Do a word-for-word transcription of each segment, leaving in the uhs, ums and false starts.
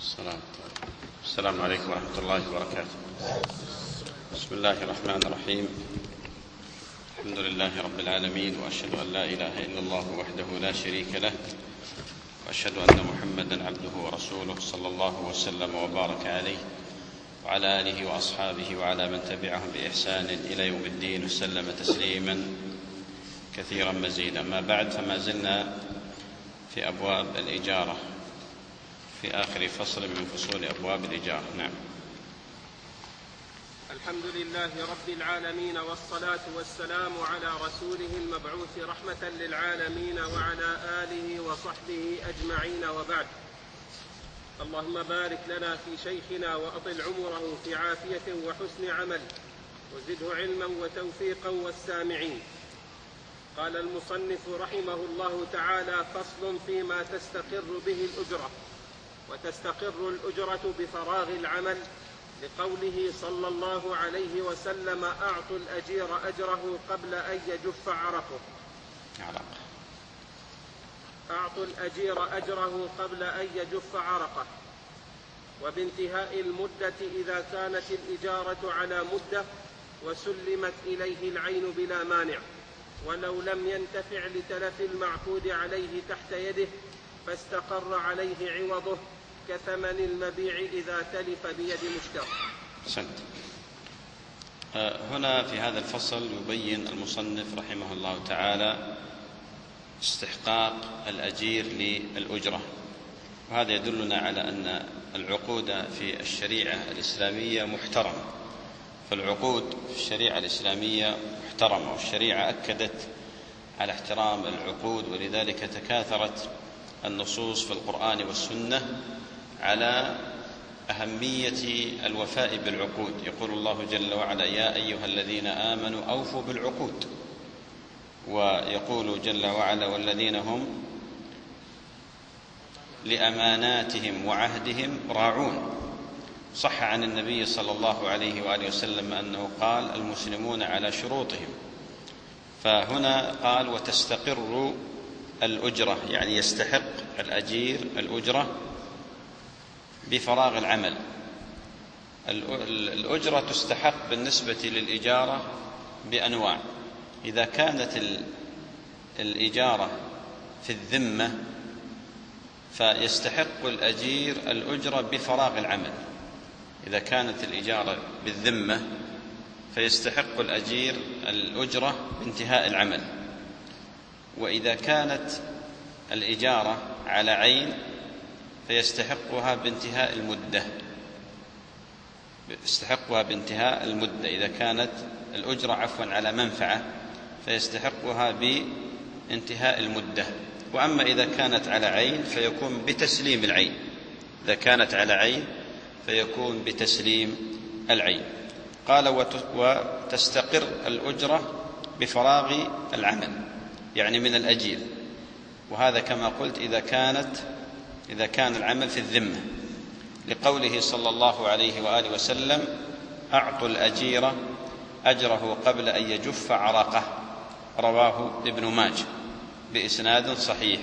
السلام السلام عليكم ورحمة الله وبركاته. بسم الله الرحمن الرحيم. الحمد لله رب العالمين، وأشهد أن لا إله إلا الله وحده لا شريك له، وأشهد أن محمدا عبده ورسوله صلى الله وسلم وبارك عليه وعلى آله وأصحابه وعلى من تبعهم بإحسان إلى يوم الدين وسلم تسليما كثيرا مزيدا. ما بعد، فما زلنا في أبواب الإجارة في آخر فصل من فصول أبواب الإجارة. نعم. الحمد لله رب العالمين، والصلاة والسلام على رسوله المبعوث رحمة للعالمين وعلى آله وصحبه أجمعين، وبعد. اللهم بارك لنا في شيخنا وأطل عمره في عافية وحسن عمل، وزده علما وتوفيقا والسامعين. قال المصنف رحمه الله تعالى: فصل فيما تستقر به الأجرة. وتستقر الأجرة بفراغ العمل، لقوله صلى الله عليه وسلم: أعطوا الأجير أجره قبل أن يجف عرقه. أعطوا الأجير أجره قبل أن يجف عرقه. وبانتهاء المدة إذا كانت الإجارة على مدة وسلمت إليه العين بلا مانع، ولو لم ينتفع لتلف المعقود عليه تحت يده فاستقر عليه عوضه، كثمن المبيع إذا تلف بيد مشتري. سنت. هنا في هذا الفصل يبين المصنف رحمه الله تعالى استحقاق الأجير للأجرة، وهذا يدلنا على أن العقود في الشريعة الإسلامية محترمة. فالعقود في الشريعة الإسلامية محترمة، والشريعة أكدت على احترام العقود، ولذلك تكاثرت النصوص في القرآن والسنة على أهمية الوفاء بالعقود. يقول الله جل وعلا: يا أيها الذين آمنوا أوفوا بالعقود. ويقول جل وعلا: والذين هم لأماناتهم وعهدهم راعون. صح عن النبي صلى الله عليه وآله وسلم أنه قال: المسلمون على شروطهم. فهنا قال: وتستقر الأجرة، يعني يستحق الأجير الأجرة بفراغ العمل. الأجرة تستحق بالنسبة للإجارة بأنواع. إذا كانت الإجارة في الذمة فيستحق الأجير الأجرة بفراغ العمل. إذا كانت الإجارة بالذمة فيستحق الأجير الأجرة بانتهاء العمل. وإذا كانت الإجارة على عين فيستحقها بانتهاء المدة يستحقها بانتهاء المدة إذا كانت الأجرة عفوا على منفعة فيستحقها بانتهاء المدة. وأما إذا كانت على عين فيكون بتسليم العين. إذا كانت على عين فيكون بتسليم العين. قال: وتستقر الأجرة بفراغ العمل، يعني من الأجير. وهذا كما قلت إذا كانت إذا كان العمل في الذمة، لقوله صلى الله عليه وآله وسلم: أعطوا الأجير أجره قبل أن يجف عرقه. رواه ابن ماجه بإسناد صحيح.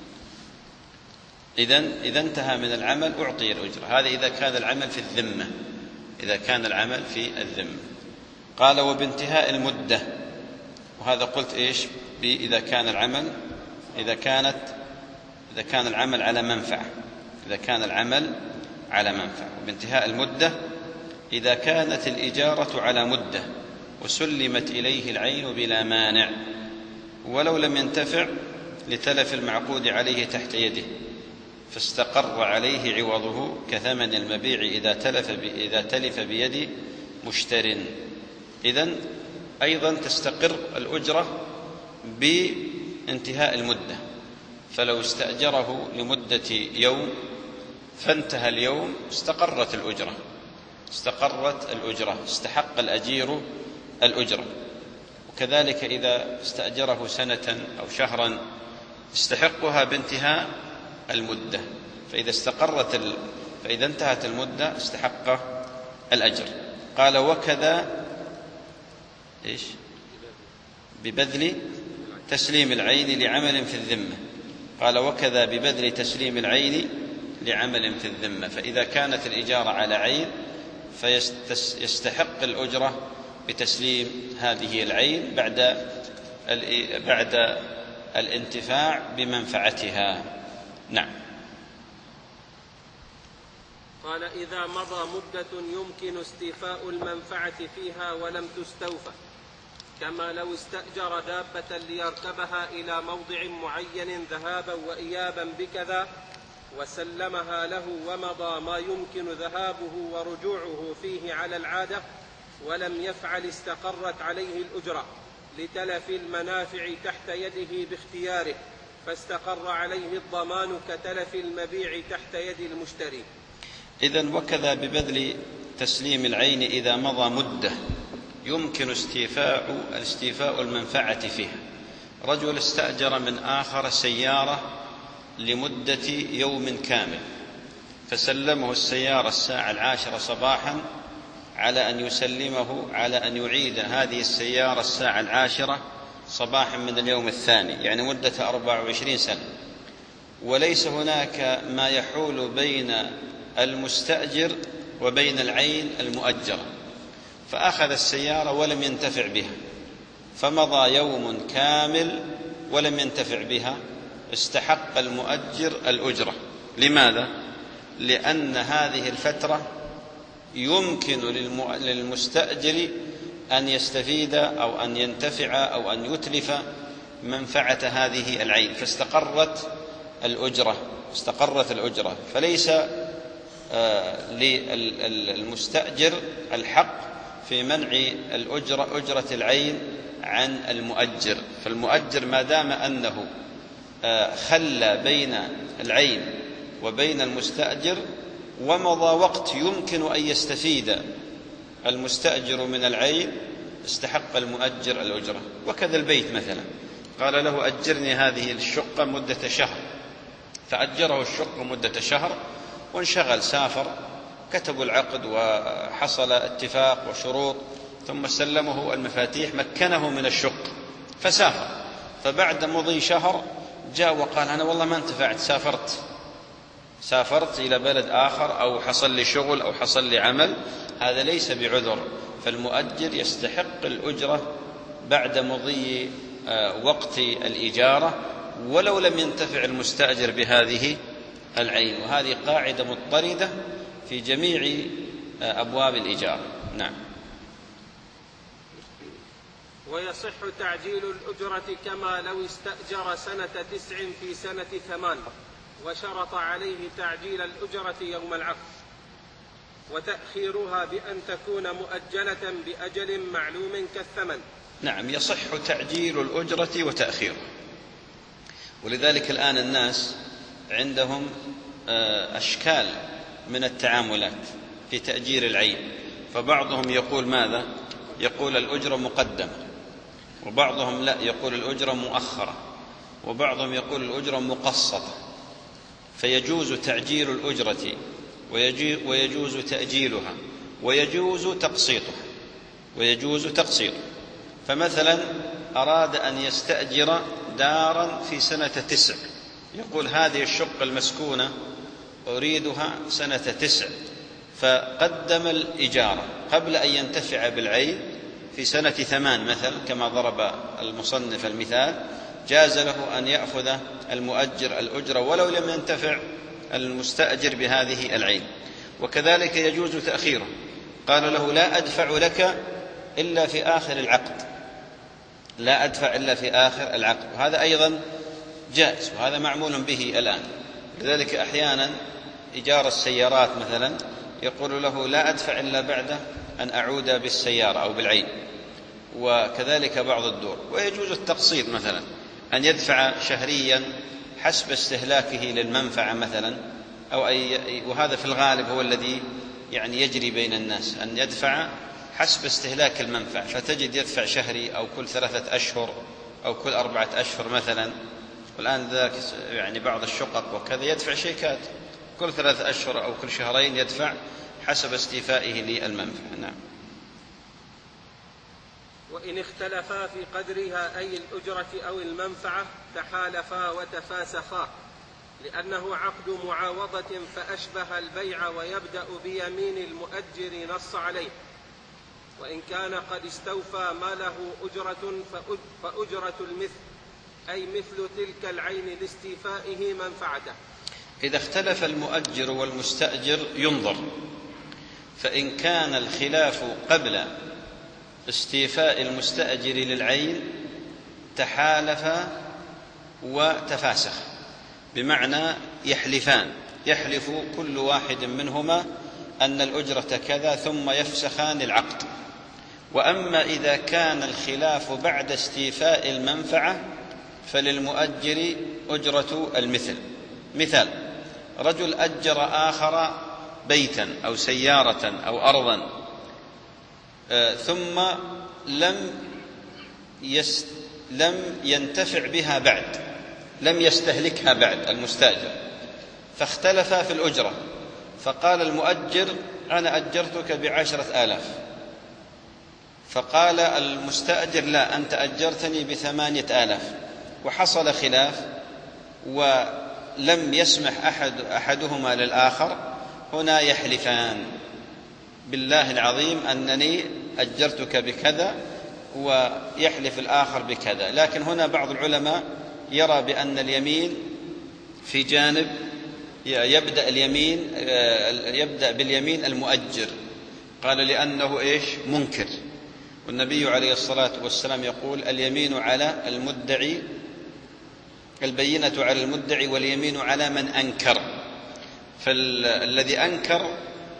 إذن إذا انتهى من العمل أعطي الأجرة. هذا إذا كان العمل في الذمة إذا كان العمل في الذمة. قال: وبانتهاء المدة. وهذا قلت إيش؟ إذا كان العمل إذا كانت إذا كان العمل على منفعة إذا كان العمل على منفعة. وبانتهاء المدة إذا كانت الإجارة على مدة وسلمت إليه العين بلا مانع، ولو لم ينتفع لتلف المعقود عليه تحت يده فاستقر عليه عوضه، كثمن المبيع إذا تلف إذا تلف بيد مشتر. إذن أيضا تستقر الأجرة بانتهاء المدة. فلو استأجره لمدة يوم فانتهى اليوم استقرت الأجرة استقرت الأجرة استحق الأجير الأجرة. وكذلك إذا استأجره سنة أو شهرا استحقها بانتهاء المدة. فإذا استقرت ال... فإذا انتهت المدة استحق الأجر. قال: وكذا إيش؟ ببذل تسليم العين لعمل في الذمة. قال: وكذا ببذل تسليم العين لعمل في الذمة. فإذا كانت الإجارة على عين فيستحق الأجرة بتسليم هذه العين بعد بعد الانتفاع بمنفعتها. نعم. قال: إذا مضى مدة يمكن استيفاء المنفعة فيها ولم تستوفى، كما لو استأجر دابة ليركبها إلى موضع معين ذهابا وإيابا بكذا وسلمها له ومضى ما يمكن ذهابه ورجوعه فيه على العادة ولم يفعل، استقرت عليه الأجرة لتلف المنافع تحت يده باختياره، فاستقر عليه الضمان كتلف المبيع تحت يد المشتري. إذن وكذا ببذل تسليم العين إذا مضى مدة يمكن استيفاء الاستيفاء المنفعة فيها. رجل استأجر من آخر سيارة لمدة يوم كامل، فسلمه السيارة الساعة العاشرة صباحا على أن يسلمه على أن يعيد هذه السيارة الساعة العاشرة صباحا من اليوم الثاني، يعني مدة أربع وعشرين سنة، وليس هناك ما يحول بين المستأجر وبين العين المؤجرة، فأخذ السيارة ولم ينتفع بها، فمضى يوم كامل ولم ينتفع بها، استحق المؤجر الأجرة. لماذا؟ لأن هذه الفترة يمكن للمستأجر أن يستفيد أو أن ينتفع أو أن يتلف منفعة هذه العين، فاستقرت الأجرة استقرت الأجرة فليس للمستأجر الحق في منع الأجرة أجرة العين عن المؤجر. فالمؤجر ما دام أنه خلى بين العين وبين المستأجر ومضى وقت يمكن أن يستفيد المستأجر من العين استحق المؤجر الأجرة. وكذا البيت مثلا، قال له أجرني هذه الشقة مدة شهر، فأجره الشقة مدة شهر وانشغل، سافر، كتبوا العقد وحصل اتفاق وشروط، ثم سلمه المفاتيح، مكنه من الشقة فسافر، فبعد مضي شهر جاء وقال أنا والله ما انتفعت، سافرت سافرت إلى بلد آخر أو حصل لي شغل أو حصل لي عمل. هذا ليس بعذر، فالمؤجر يستحق الأجرة بعد مضي وقت الإجارة ولو لم ينتفع المستأجر بهذه العين. وهذه قاعدة مضطردة في جميع أبواب الإجارة. نعم. ويصح تعجيل الأجرة كما لو استأجر سنة تسع في سنة ثمان وشرط عليه تعجيل الأجرة يوم العقد، وتأخيرها بأن تكون مؤجلة بأجل معلوم كالثمن. نعم، يصح تعجيل الأجرة وتأخيرها. ولذلك الآن الناس عندهم أشكال من التعاملات في تأجير العين، فبعضهم يقول ماذا؟ يقول الأجرة مقدمة، وبعضهم لا، يقول الأجرة مؤخرة، وبعضهم يقول الأجرة مقسطة، فيجوز تعجيل الأجرة ويجوز تأجيلها ويجوز تقسيطها ويجوز تقسيطها. فمثلا أراد أن يستأجر دارا في سنة تسع، يقول هذه الشقة المسكونة أريدها سنة تسع، فقدم الإجارة قبل أن ينتفع بالعين في سنة ثمان مثلا كما ضرب المصنف المثال، جاز له أن يأخذ المؤجر الأجرة ولو لم ينتفع المستأجر بهذه العين. وكذلك يجوز تأخيره، قال له لا أدفع لك إلا في آخر العقد، لا أدفع إلا في آخر العقد، وهذا أيضا جائز، وهذا معمول به الآن. لذلك أحيانا إجارة السيارات مثلا يقول له لا أدفع إلا بعد أن أعود بالسيارة أو بالعين، وكذلك بعض الدور. ويجوز التقسيط مثلا، أن يدفع شهريا حسب استهلاكه للمنفعة مثلا، أو أي، وهذا في الغالب هو الذي يعني يجري بين الناس، أن يدفع حسب استهلاك المنفعة، فتجد يدفع شهري أو كل ثلاثة أشهر أو كل أربعة أشهر مثلا. والآن ذاك يعني بعض الشقق وكذا يدفع شيكات كل ثلاثة أشهر أو كل شهرين، يدفع حسب استيفائه للمنفعة. نعم. وإن اختلفا في قدرها أي الأجرة أو المنفعة تحالفا وتفاسخا، لأنه عقد معاوضة فأشبه البيع ويبدأ بيمين المؤجر نص عليه، وإن كان قد استوفى ما له أجرة فأجرة المثل، أي مثل تلك العين لاستيفائه منفعته. إذا اختلف المؤجر والمستأجر ينظر، فإن كان الخلاف قبل استيفاء المستأجر للعين تحالف وتفاسخ، بمعنى يحلفان، يحلف كل واحد منهما أن الأجرة كذا ثم يفسخان العقد. وأما إذا كان الخلاف بعد استيفاء المنفعة فللمؤجر أجرة المثل. مثال: رجل أجر آخر بيتا أو سيارة أو أرضا ثم لم يست لم ينتفع بها بعد، لم يستهلكها بعد المستأجر، فاختلفا في الأجرة، فقال المؤجر: أنا أجرتك بعشرة آلاف، فقال المستأجر: لا، أنت أجرتني بثمانية آلاف، وحصل خلاف ولم يسمح أحد أحدهما للآخر. هنا يحلفان: بالله العظيم أنني أجرتك بكذا، ويحلف الآخر بكذا. لكن هنا بعض العلماء يرى بأن اليمين في جانب يبدأ اليمين يبدأ باليمين المؤجر، قال لأنه إيش؟ منكر، والنبي عليه الصلاة والسلام يقول: اليمين على المدعي، البينة على المدعي واليمين على من أنكر. فالذي أنكر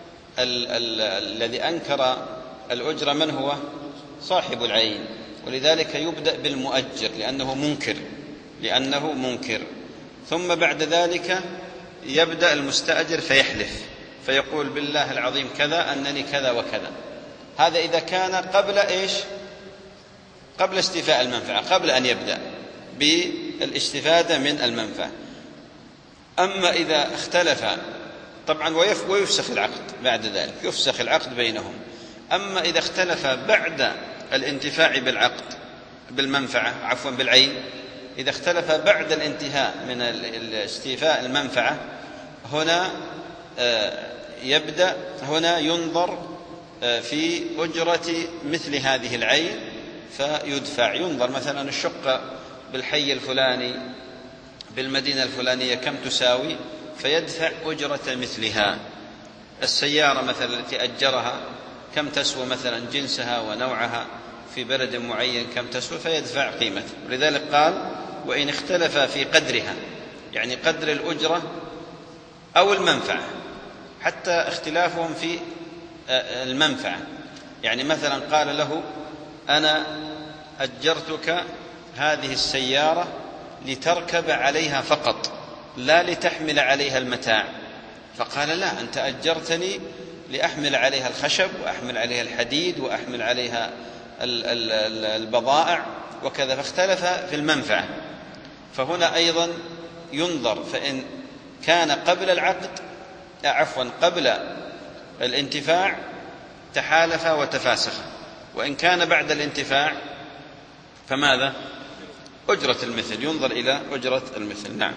الذي أنكر الأجرة من هو؟ صاحب العين، ولذلك يبدأ بالمؤجر لأنه منكر لأنه منكر ثم بعد ذلك يبدأ المستأجر فيحلف، فيقول: بالله العظيم كذا أنني كذا وكذا. هذا إذا كان قبل إيش؟ قبل استيفاء المنفعة، قبل أن يبدأ بالاستفادة من المنفعة. أما إذا اختلف طبعا ويفسخ العقد بعد ذلك، يفسخ العقد بينهم. أما إذا اختلف بعد الانتفاع بالعقد بالمنفعة عفوا بالعين، إذا اختلف بعد الانتهاء من استيفاء المنفعة، هنا يبدأ هنا ينظر في أجرة مثل هذه العين فيدفع. ينظر مثلا الشقة بالحي الفلاني بالمدينة الفلانية كم تساوي، فيدفع أجرة مثلها. السيارة مثلا التي أجرها كم تسوى مثلا جنسها ونوعها في بلد معين كم تسوى، فيدفع قيمته. ولذلك قال: وإن اختلف في قدرها، يعني قدر الأجرة أو المنفعة، حتى اختلافهم في المنفعة. يعني مثلا قال له: أنا أجرتك هذه السيارة لتركب عليها فقط لا لتحمل عليها المتاع، فقال: لا، أنت أجرتني لأحمل عليها الخشب وأحمل عليها الحديد وأحمل عليها البضائع وكذا، فاختلف في المنفعة. فهنا أيضا ينظر، فإن كان قبل العقد عفوا قبل الانتفاع تحالف وتفاسخ، وإن كان بعد الانتفاع فماذا؟ أجرة المثل، ينظر إلى أجرة المثل. نعم.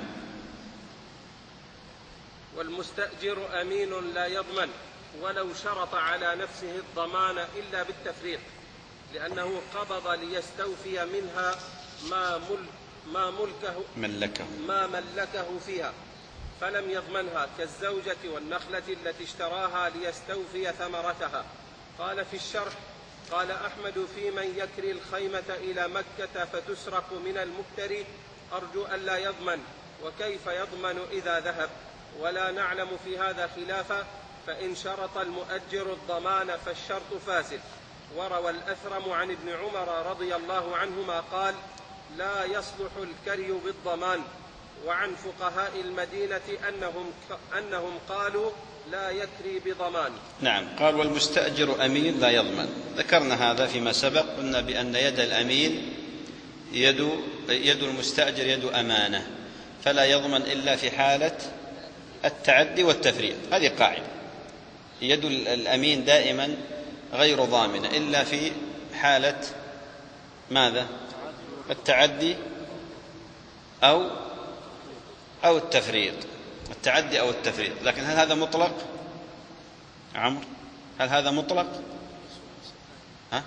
والمستأجر أمين لا يضمن ولو شرط على نفسه الضمان إلا بالتفريق، لأنه قبض ليستوفي منها ما, مل ما, ملكه ملكه ما ملكه فيها، فلم يضمنها، كالزوجة والنخلة التي اشتراها ليستوفي ثمرتها. قال في الشرح: قال أحمد: في من يكري الخيمة إلى مكة فتسرق من المكتري أرجو أن لا يضمن، وكيف يضمن إذا ذهب؟ ولا نعلم في هذا خلافا، فإن شرط المؤجر الضمان فالشرط فاسد. وروى الأثرم عن ابن عمر رضي الله عنهما قال: لا يصلح الكري بالضمان. وعن فقهاء المدينة أنهم, أنهم قالوا: لا يكري بضمان. نعم. قال: والمستأجر أمين لا يضمن. ذكرنا هذا فيما سبق، قلنا بأن يد الأمين يد, يد المستأجر يد أمانة، فلا يضمن إلا في حالة التعدي والتفريط. هذه قاعدة، يد الأمين دائما غير ضامنة إلا في حالة ماذا؟ التعدي أو أو التفريط، التعدي أو التفريط. لكن هل هذا مطلق عمرو؟ هل هذا مطلق؟ ها؟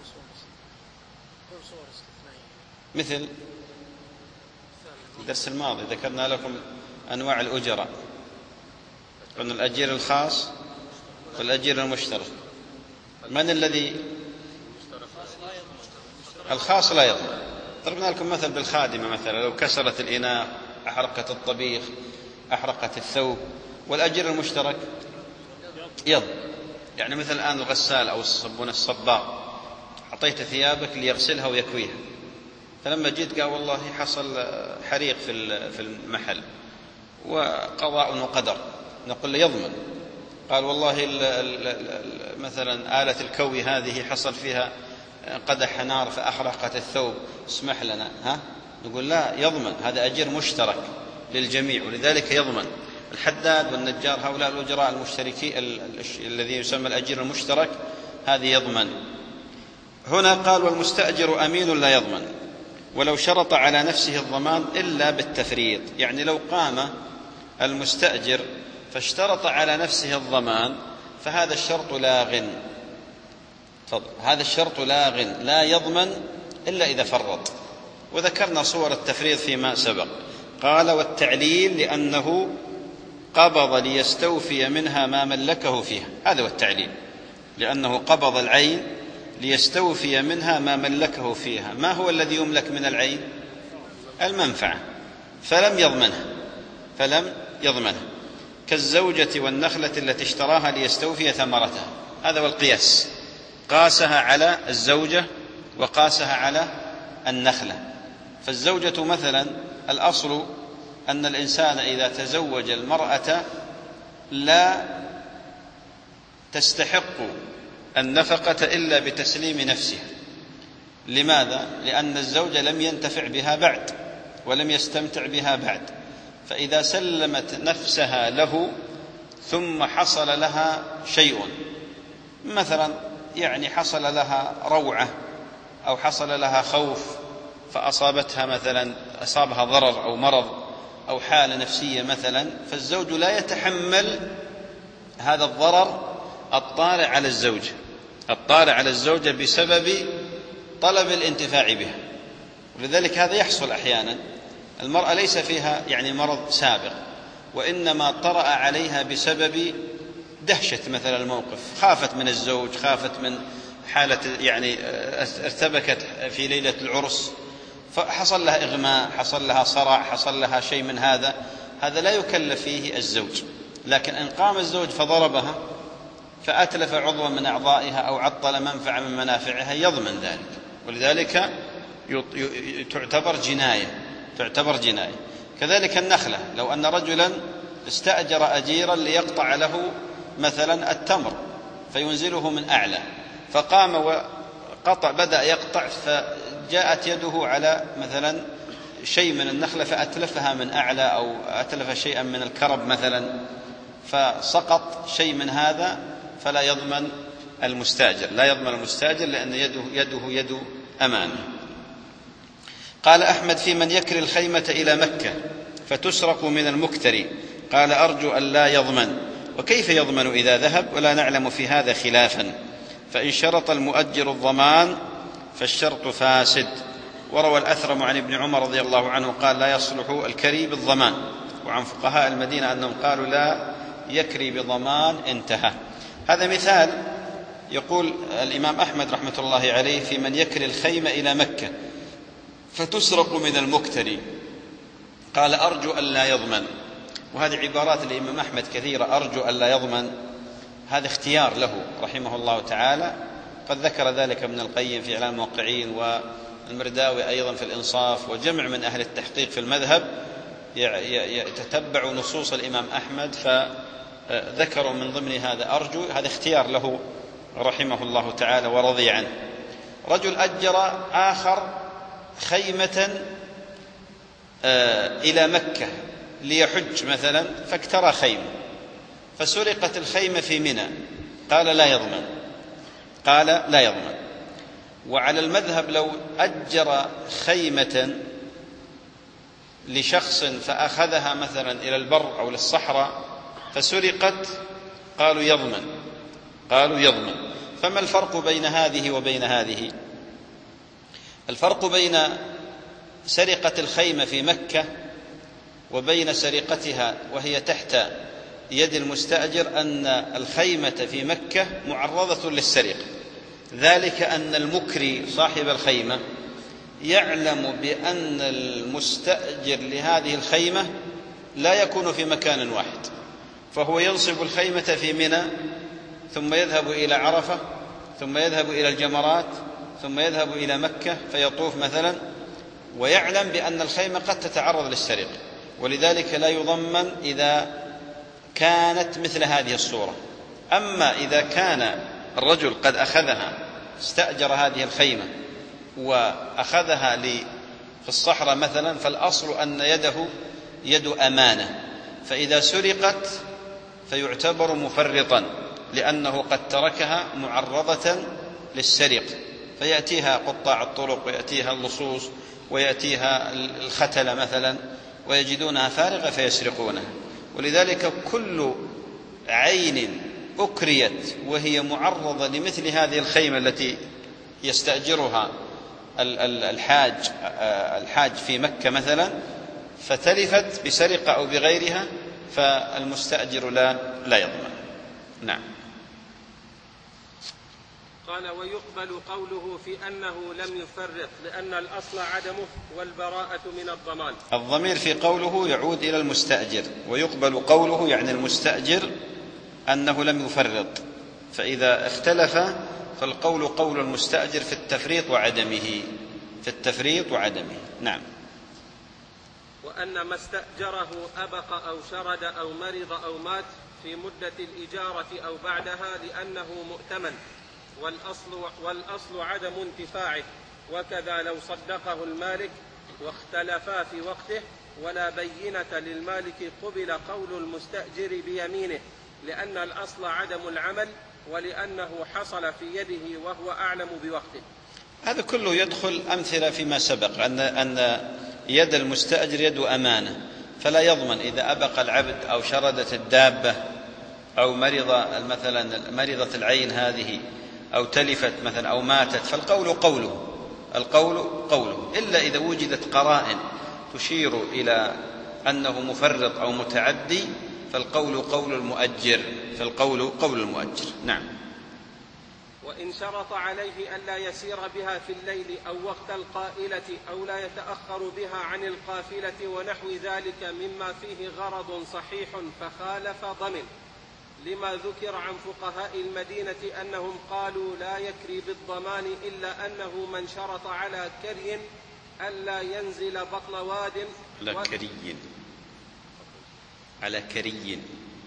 مثل الدرس الماضي ذكرنا لكم أنواع الأجراء، قلنا الأجير الخاص والأجير المشترك. من الذي الخاص لا يضمن؟ ضربنا لكم مثل بالخادمة مثلا، لو كسرت الإناء، أحرقت الطبيخ، أحرقت الثوب. والأجير المشترك يضمن. يعني مثل الآن الغسال أو الصبون الصباغ، أعطيت ثيابك ليغسلها ويكويها، فلما جيت قال والله حصل حريق في المحل وقضاء وقدر، نقول له يضمن. قال والله ال ال ال مثلا آلة الكوي هذه حصل فيها قدح نار فأحرقت الثوب، اسمح لنا، ها؟ نقول لا، يضمن، هذا أجير مشترك للجميع، ولذلك يضمن. الحداد والنجار هؤلاء الأجراء المشتركين الذي يسمى الأجير المشترك، هذه يضمن. هنا قال والمستأجر أمين لا يضمن ولو شرط على نفسه الضمان إلا بالتفريط. يعني لو قام المستأجر فاشترط على نفسه الضمان فهذا الشرط لاغ. تفضل. هذا الشرط لاغ، لا يضمن إلا إذا فرط. وذكرنا صور التفريط فيما سبق. قال والتعليل لأنه قبض ليستوفي منها ما ملكه فيها. هذا هو التعليل، لأنه قبض العين ليستوفي منها ما ملكه فيها. ما هو الذي يملك من العين؟ المنفعة، فلم يضمنها فلم يضمنها كالزوجة والنخلة التي اشتراها ليستوفي ثمرتها. هذا هو القياس، قاسها على الزوجة وقاسها على النخلة. فالزوجة مثلا الأصل أن الإنسان إذا تزوج المرأة لا تستحق النفقة إلا بتسليم نفسها. لماذا؟ لأن الزوج لم ينتفع بها بعد ولم يستمتع بها بعد، فإذا سلمت نفسها له ثم حصل لها شيء، مثلا يعني حصل لها روعة أو حصل لها خوف فأصابتها مثلا أصابها ضرر أو مرض أو حالة نفسية مثلا، فالزوج لا يتحمل هذا الضرر الطارئ على الزوجة الطارئ على الزوجة بسبب طلب الانتفاع بها. ولذلك هذا يحصل أحيانا. المرأة ليس فيها يعني مرض سابق، وإنما طرأ عليها بسبب دهشة مثلا الموقف، خافت من الزوج، خافت من حالة يعني ارتبكت في ليلة العرس فحصل لها إغماء، حصل لها صرع، حصل لها شيء من هذا. هذا لا يكلف فيه الزوج. لكن إن قام الزوج فضربها فأتلف عضوا من أعضائها أو عطل منفعة من منافعها يضمن ذلك. ولذلك تعتبر جناية تعتبر جناية كذلك النخلة، لو أن رجلا استأجر أجيرا ليقطع له مثلا التمر فينزله من أعلى، فقام وقطع بدأ يقطع فجاءت يده على مثلا شيء من النخلة فأتلفها من أعلى أو أتلف شيئا من الكرب مثلا، فسقط شيء من هذا، فلا يضمن المستاجر لا يضمن المستاجر لأن يده, يده يد أمانة. قال أحمد في من يكري الخيمة إلى مكة فتسرق من المكتري، قال أرجو أن لا يضمن. وكيف يضمن إذا ذهب؟ ولا نعلم في هذا خلافا، فإن شرط المؤجر الضمان فالشرط فاسد. وروى الأثرم عن ابن عمر رضي الله عنه قال لا يصلح الكري بالضمان، وعن فقهاء المدينة أنهم قالوا لا يكري بضمان، انتهى. هذا مثال يقول الإمام أحمد رحمة الله عليه في من يكري الخيمة إلى مكة فتسرق من المكتري، قال أرجو أن لا يضمن. وهذه عبارات الإمام أحمد كثيرة، أرجو أن لا يضمن، هذا اختيار له رحمه الله تعالى. قد ذكر ذلك ابن القيم في إعلام الموقعين، والمرداوي أيضا في الإنصاف، وجمع من أهل التحقيق في المذهب يتتبع نصوص الإمام أحمد فذكروا من ضمن هذا أرجو. هذا اختيار له رحمه الله تعالى ورضي عنه. رجل أجر آخر خيمة إلى مكة ليحج مثلا، فاكترى خيمة فسرقت الخيمة في منى، قال لا يضمن قال لا يضمن. وعلى المذهب لو أجر خيمة لشخص فأخذها مثلا إلى البر أو للصحراء فسرقت، قالوا يضمن قالوا يضمن فما الفرق بين هذه وبين هذه؟ الفرق بين سرقة الخيمة في مكة وبين سرقتها وهي تحت يد المستأجر أن الخيمة في مكة معرضة للسرقة، ذلك أن المكري صاحب الخيمة يعلم بأن المستأجر لهذه الخيمة لا يكون في مكان واحد، فهو ينصب الخيمة في منى ثم يذهب إلى عرفة ثم يذهب إلى الجمرات ثم يذهب إلى مكة فيطوف مثلا، ويعلم بأن الخيمة قد تتعرض للسرقة، ولذلك لا يضمن إذا كانت مثل هذه الصورة. أما إذا كان الرجل قد أخذها، استأجر هذه الخيمة وأخذها في الصحراء مثلا، فالأصل أن يده يد أمانة، فإذا سرقت فيعتبر مفرطا لأنه قد تركها معرضة للسرقة، فيأتيها قطاع الطرق ويأتيها اللصوص ويأتيها الختل مثلا ويجدونها فارغة فيسرقونها. ولذلك كل عين أكريت وهي معرضة لمثل هذه الخيمة التي يستأجرها الحاج الحاج في مكة مثلا فتلفت بسرقة أو بغيرها، فالمستأجر لا لا يضمن. نعم. قال: ويقبل قوله في أنه لم يفرط لأن الأصل عدمه والبراءة من الضمان. الضمير في قوله يعود إلى المستأجر، ويقبل قوله يعني المستأجر أنه لم يفرط، فإذا اختلف فالقول قول المستأجر في التفريط وعدمه في التفريط وعدمه. نعم. وأن ما استأجره أبق أو شرد أو مرض أو مات في مدة الإجارة أو بعدها لأنه مؤتمن، والأصل, والأصل عدم انتفاعه، وكذا لو صدقه المالك واختلفا في وقته ولا بينة للمالك قبل قول المستأجر بيمينه، لأن الأصل عدم العمل ولأنه حصل في يده وهو أعلم بوقته. هذا كله يدخل أمثلة فيما سبق أن أن يد المستأجر يد أمانة، فلا يضمن إذا أبق العبد أو شردت الدابة أو مرض مثلا مرضت العين هذه أو تلفت مثلا أو ماتت، فالقول قوله القول قوله إلا إذا وجدت قرائن تشير إلى أنه مفرط أو متعدي، فالقول قول المؤجر فالقول قول المؤجر. نعم. وإن شرط عليه ألا يسير بها في الليل أو وقت القائلة أو لا يتأخر بها عن القافلة ونحو ذلك مما فيه غرض صحيح فخالف ضمن، لما ذكر عن فقهاء المدينة أنهم قالوا لا يكري بالضمان إلا أنه من شرط على كري ألا ينزل بطن واد على كري على كري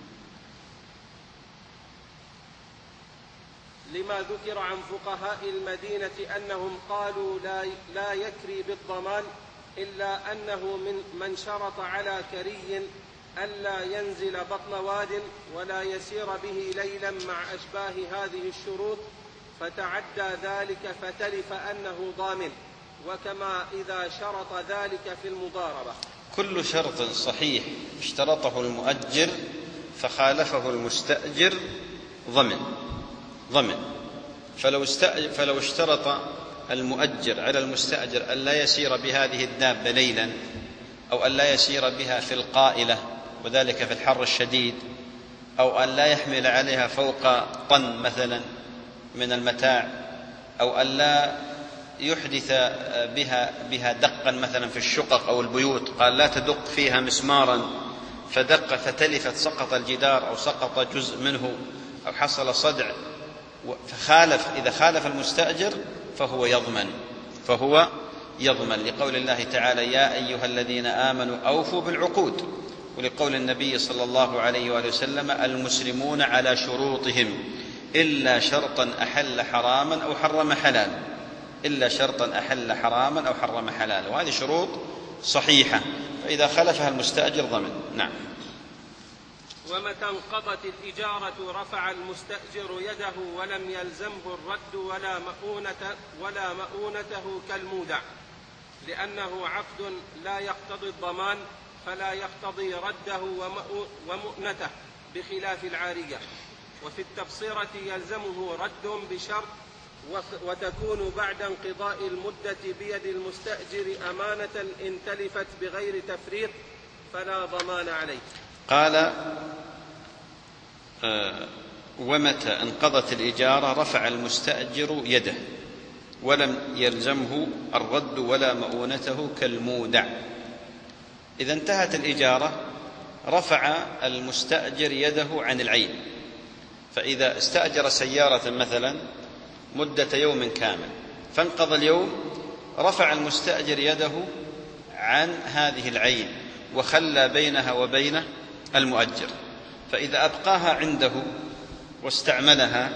لما ذكر عن فقهاء المدينة أنهم قالوا لا, لا يكري بالضمان إلا أنه من, من شرط على كري ألا ينزل بطن واد ولا يسير به ليلا مع أشباه هذه الشروط، فتعدى ذلك فتلف أنه ضامن، وكما إذا شرط ذلك في المضاربة. كل شرط صحيح اشترطه المؤجر فخالفه المستأجر ضمن ضمن فلو, فلو اشترط المؤجر على المستأجر ألا يسير بهذه الدابة ليلا أو ألا يسير بها في القائلة وذلك في الحر الشديد، أو أن لا يحمل عليها فوق طن مثلا من المتاع، أو أن لا يحدث بها, بها دقا مثلا في الشقق أو البيوت، قال لا تدق فيها مسمارا فدق فتلفت سقط الجدار أو سقط جزء منه أو حصل صدع، فخالف إذا خالف المستأجر فهو يضمن فهو يضمن لقول الله تعالى يا أيها الذين آمنوا أوفوا بالعقود، ولقول النبي صلى الله عليه وآله وسلم المسلمون على شروطهم إلا شرطا أحل حراما أو حرم حلالا إلا شرطا أحل حراما أو حرم حلالا، وهذه شروط صحيحة، فإذا خلفها المستأجر ضمن. نعم. ومتى انقضت الإجارة رفع المستأجر يده ولم يلزمه الرد ولا مؤونة ولا مؤونته كالمودع. لأنه عقد لا يقتضي الضمان فلا يقتضي رده ومؤنته بخلاف العارية. وفي التبصرة يلزمه رد بشرط وتكون بعد انقضاء المدة بيد المستأجر أمانة إن تلفت بغير تفريط فلا ضمان عليه. قال آه ومتى انقضت الإجارة رفع المستأجر يده ولم يلزمه الرد ولا مؤونته كالمودع. إذا انتهت الإجارة رفع المستأجر يده عن العين، فإذا استأجر سيارة مثلا مدة يوم كامل فانقضى اليوم رفع المستأجر يده عن هذه العين وخلى بينها وبين المؤجر، فإذا أبقاها عنده واستعملها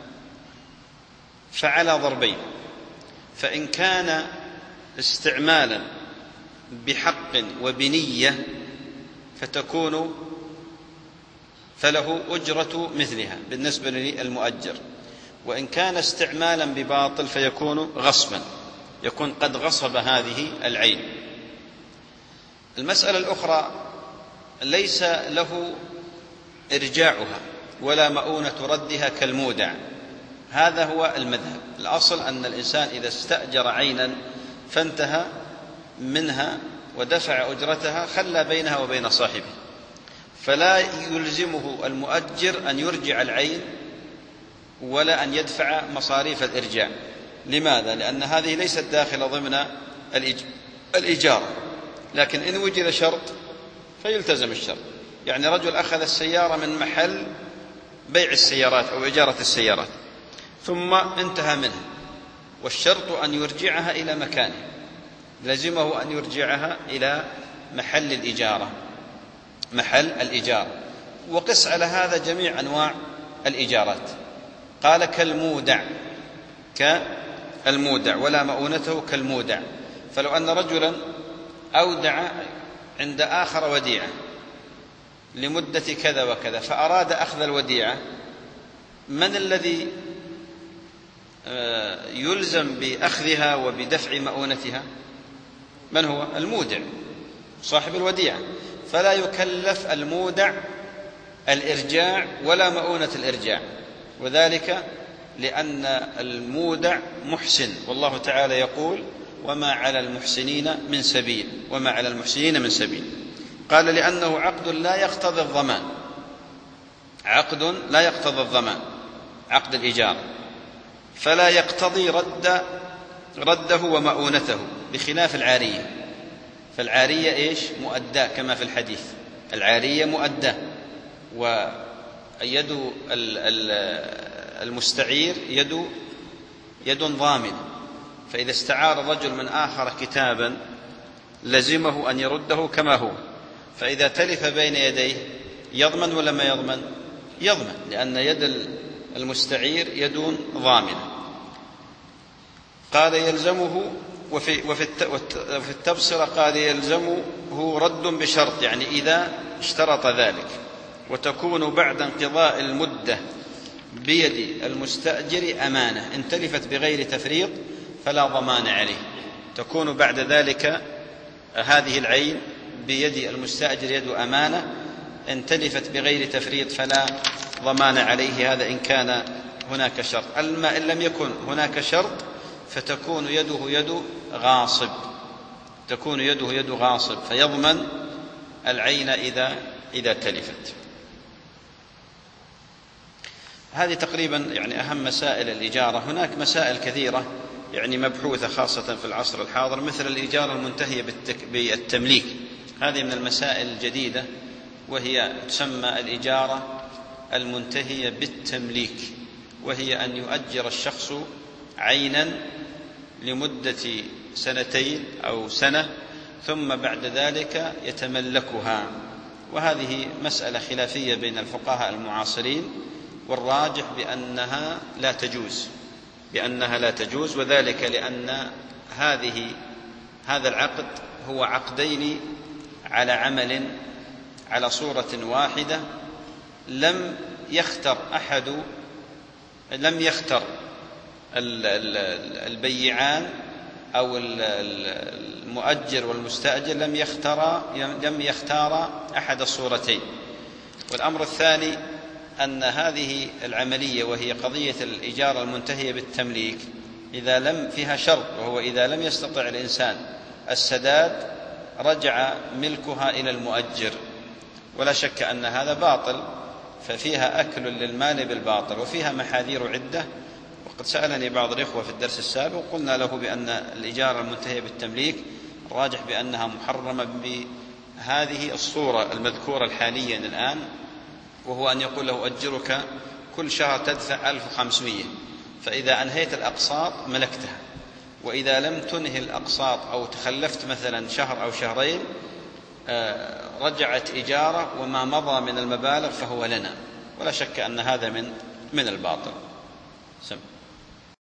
فعلى ضربين: فإن كان استعمالا بحق وبنية فتكون فله أجرة مثلها بالنسبة للمؤجر، وإن كان استعمالا بباطل فيكون غصبا، يكون قد غصب هذه العين. المسألة الأخرى ليس له إرجاعها ولا مؤونة ردها كالمودع، هذا هو المذهب. الأصل أن الإنسان إذا استأجر عينا فانتهى منها ودفع أجرتها خلى بينها وبين صاحبه، فلا يلزمه المؤجر أن يرجع العين ولا أن يدفع مصاريف الإرجاع. لماذا؟ لأن هذه ليست داخلة ضمن الإجارة، لكن إن وجد شرط فيلتزم الشرط. يعني رجل أخذ السيارة من محل بيع السيارات أو إجارة السيارات ثم انتهى منها، والشرط أن يرجعها إلى مكانه، لزمه أن يرجعها إلى محل الإجارة محل الإجارة وقس على هذا جميع أنواع الإجارات. قال كالمودع كالمودع ولا مؤونته كالمودع. فلو أن رجلا أودع عند آخر وديعة لمدة كذا وكذا فأراد أخذ الوديعة، من الذي يلزم بأخذها وبدفع مؤونتها؟ من هو؟ المودع صاحب الوديعة، فلا يكلف المودع الإرجاع ولا مؤونة الإرجاع، وذلك لأن المودع محسن، والله تعالى يقول وما على المحسنين من سبيل وما على المحسنين من سبيل. قال لأنه عقد لا يقتضي الضمان، عقد لا يقتضي الضمان عقد الإجارة، فلا يقتضي رد رده ومؤونته بخلاف العارية. فالعارية إيش؟ مؤداة كما في الحديث، العارية مؤداة، ويد المستعير يد يد ضامن. فإذا استعار الرجل من آخر كتابا لزمه أن يرده كما هو، فإذا تلف بين يديه يضمن ولا ما يضمن؟ يضمن، لأن يد المستعير يد ضامنة. قال يلزمه وفي, وفي التبصرة قال يلزمه رد بشرط، يعني إذا اشترط ذلك، وتكون بعد انقضاء المدة بيد المستأجر أمانة إن تلفت بغير تفريط فلا ضمان عليه. تكون بعد ذلك هذه العين بيد المستأجر يد أمانة إن تلفت بغير تفريط فلا ضمان عليه، هذا إن كان هناك شرط. أما إن لم يكن هناك شرط فتكون يده يد غاصب، تكون يده يد غاصب فيضمن العين إذا إذا تلفت. هذه تقريبا يعني أهم مسائل الإجارة. هناك مسائل كثيرة يعني مبحوثة خاصة في العصر الحاضر، مثل الإجارة المنتهية بالتمليك، هذه من المسائل الجديدة، وهي تسمى الإجارة المنتهية بالتمليك، وهي أن يؤجر الشخص عينا لمدة سنتين أو سنة ثم بعد ذلك يتملكها. وهذه مسألة خلافية بين الفقهاء المعاصرين، والراجح بأنها لا تجوز بأنها لا تجوز وذلك لأن هذه هذا العقد هو عقدين على عمل على صورة واحدة، لم يختر أحد لم يختر البيعان أو المؤجر والمستأجر لم يختار لم يختار أحد الصورتين. والأمر الثاني أن هذه العملية وهي قضية الإجارة المنتهية بالتمليك إذا لم فيها شرط، وهو إذا لم يستطع الإنسان السداد رجع ملكها إلى المؤجر، ولا شك أن هذا باطل، ففيها أكل للمال بالباطل وفيها محاذير عدة. وقد سألني بعض الإخوة في الدرس السابق وقلنا له بأن الإجارة المنتهية بالتمليك راجح بأنها محرمة بهذه الصورة المذكورة حاليا الآن، وهو أن يقول له أجرك كل شهر تدفع ألف وخمسمائة، فإذا أنهيت الأقساط ملكتها، وإذا لم تنهي الأقساط أو تخلفت مثلا شهر أو شهرين رجعت إجارة، وما مضى من المبالغ فهو لنا، ولا شك أن هذا من من الباطل. سم.